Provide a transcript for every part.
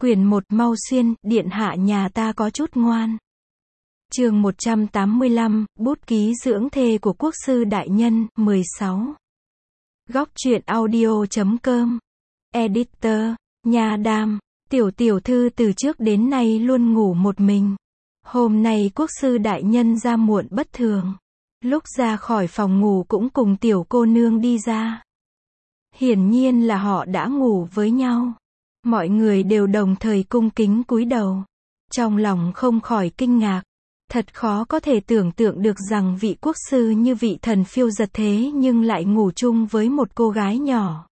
Quyển 1 mau xuyên, điện hạ nhà ta có chút ngoan. Chương 185, bút ký dưỡng thê của quốc sư đại nhân, 16. Góc truyện audio.com. Editor, Nha Đam, tiểu thư từ trước đến nay luôn ngủ một mình. Hôm nay quốc sư đại nhân ra muộn bất thường. Lúc ra khỏi phòng ngủ cũng cùng tiểu cô nương đi ra. Hiển nhiên là họ đã ngủ với nhau. Mọi người đều đồng thời cung kính cúi đầu. Trong lòng không khỏi kinh ngạc. Thật khó có thể tưởng tượng được rằng vị quốc sư như vị thần phiêu giật thế nhưng lại ngủ chung với một cô gái nhỏ.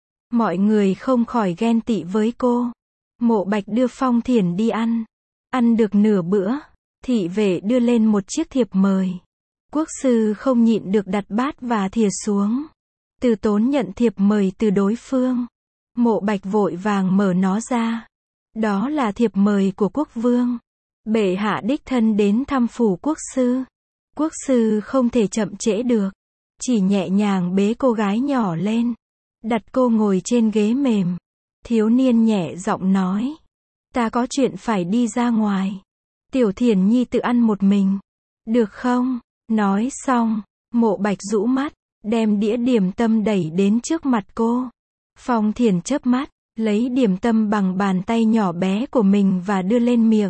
Mọi người không khỏi ghen tị với cô. Mộ Bạch đưa Phong Thiển đi ăn. Ăn được nửa bữa, thị vệ đưa lên một chiếc thiệp mời. Quốc sư không nhịn được đặt bát và thìa xuống. Từ Tốn nhận thiệp mời từ đối phương. Mộ Bạch vội vàng mở nó ra. Đó là thiệp mời của quốc vương. Bệ hạ đích thân đến thăm phủ quốc sư. Quốc sư không thể chậm trễ được. Chỉ nhẹ nhàng bế cô gái nhỏ lên. Đặt cô ngồi trên ghế mềm. Thiếu niên nhẹ giọng nói. Ta có chuyện phải đi ra ngoài. Tiểu Thiển Nhi tự ăn một mình. Được không? Nói xong, Mộ Bạch rũ mắt, đem đĩa điểm tâm đẩy đến trước mặt cô. Phong Thiển chớp mắt, lấy điểm tâm bằng bàn tay nhỏ bé của mình và đưa lên miệng.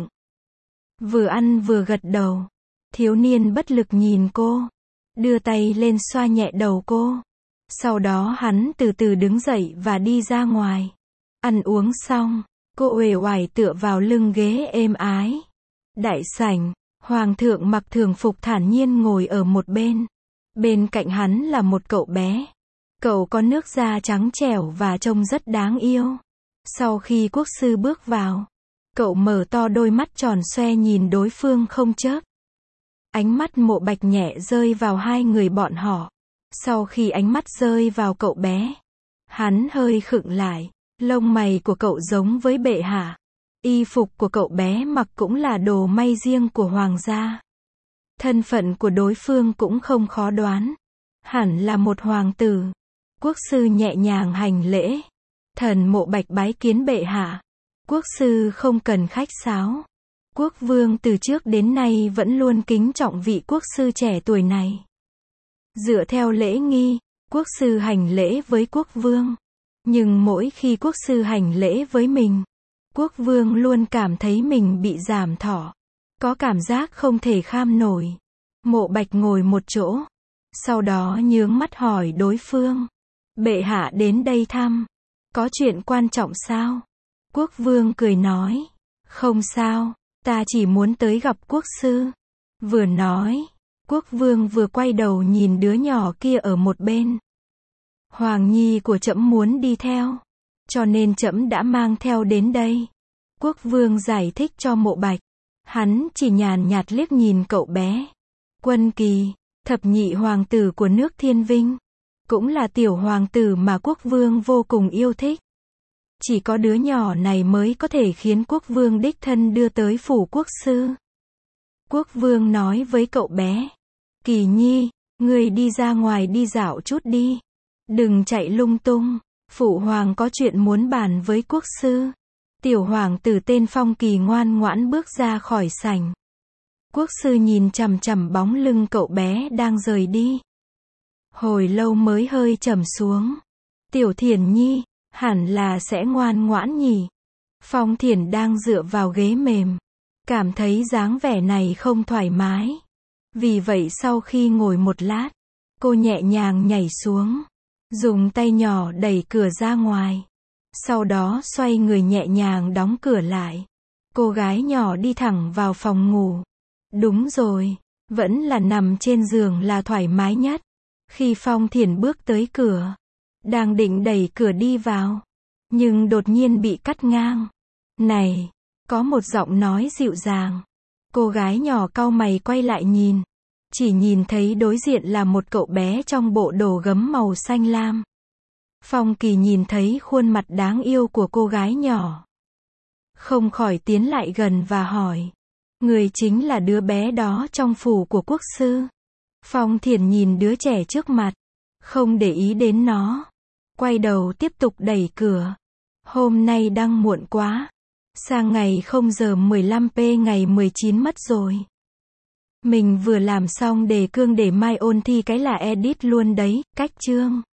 Vừa ăn vừa gật đầu. Thiếu niên bất lực nhìn cô, đưa tay lên xoa nhẹ đầu cô. Sau đó hắn từ từ đứng dậy và đi ra ngoài. Ăn uống xong, cô uể oải tựa vào lưng ghế êm ái. Đại sảnh, hoàng thượng mặc thường phục thản nhiên ngồi ở một bên. Bên cạnh hắn là một cậu bé. Cậu có nước da trắng trẻo và trông rất đáng yêu. Sau khi quốc sư bước vào, cậu mở to đôi mắt tròn xoe nhìn đối phương không chớp. Ánh mắt Mộ Bạch nhẹ rơi vào hai người bọn họ. Sau khi ánh mắt rơi vào cậu bé, hắn hơi khựng lại. Lông mày của cậu giống với bệ hạ. Y phục của cậu bé mặc cũng là đồ may riêng của hoàng gia. Thân phận của đối phương cũng không khó đoán. Hẳn là một hoàng tử. Quốc sư nhẹ nhàng hành lễ. Thần Mộ Bạch bái kiến bệ hạ. Quốc sư không cần khách sáo. Quốc vương từ trước đến nay vẫn luôn kính trọng vị quốc sư trẻ tuổi này. Dựa theo lễ nghi, quốc sư hành lễ với quốc vương. Nhưng mỗi khi quốc sư hành lễ với mình, quốc vương luôn cảm thấy mình bị giảm thọ. Có cảm giác không thể kham nổi. Mộ Bạch ngồi một chỗ. Sau đó nhướng mắt hỏi đối phương. Bệ hạ đến đây thăm. Có chuyện quan trọng sao? Quốc vương cười nói. Không sao, ta chỉ muốn tới gặp quốc sư. Vừa nói, quốc vương vừa quay đầu nhìn đứa nhỏ kia ở một bên. Hoàng nhi của trẫm muốn đi theo. Cho nên trẫm đã mang theo đến đây. Quốc vương giải thích cho Mộ Bạch. Hắn chỉ nhàn nhạt liếc nhìn cậu bé. Quân Kỳ, thập nhị hoàng tử của nước Thiên Vinh. Cũng là tiểu hoàng tử mà quốc vương vô cùng yêu thích. Chỉ có đứa nhỏ này mới có thể khiến quốc vương đích thân đưa tới phủ quốc sư. Quốc vương nói với cậu bé. Kỳ nhi, ngươi đi ra ngoài đi dạo chút đi. Đừng chạy lung tung. Phụ hoàng có chuyện muốn bàn với quốc sư. Tiểu hoàng tử tên Phong Kỳ ngoan ngoãn bước ra khỏi sảnh. Quốc sư nhìn chằm chằm bóng lưng cậu bé đang rời đi. Hồi lâu mới hơi trầm xuống. Tiểu Thiển Nhi, hẳn là sẽ ngoan ngoãn nhỉ. Phong Thiển đang dựa vào ghế mềm. Cảm thấy dáng vẻ này không thoải mái. Vì vậy sau khi ngồi một lát, cô nhẹ nhàng nhảy xuống. Dùng tay nhỏ đẩy cửa ra ngoài. Sau đó xoay người nhẹ nhàng đóng cửa lại. Cô gái nhỏ đi thẳng vào phòng ngủ. Đúng rồi, vẫn là nằm trên giường là thoải mái nhất. Khi Phong Thiển bước tới cửa, đang định đẩy cửa đi vào, nhưng đột nhiên bị cắt ngang. Này, có một giọng nói dịu dàng. Cô gái nhỏ cau mày quay lại nhìn. Chỉ nhìn thấy đối diện là một cậu bé trong bộ đồ gấm màu xanh lam. Phong Kỳ nhìn thấy khuôn mặt đáng yêu của cô gái nhỏ. Không khỏi tiến lại gần và hỏi. Người chính là đứa bé đó trong phủ của quốc sư. Phong Thiển nhìn đứa trẻ trước mặt. Không để ý đến nó. Quay đầu tiếp tục đẩy cửa. Hôm nay đang muộn quá. Sang ngày 0 giờ 15p ngày 19 mất rồi. Mình vừa làm xong đề cương để mai ôn thi cái là edit luôn đấy, cách chương.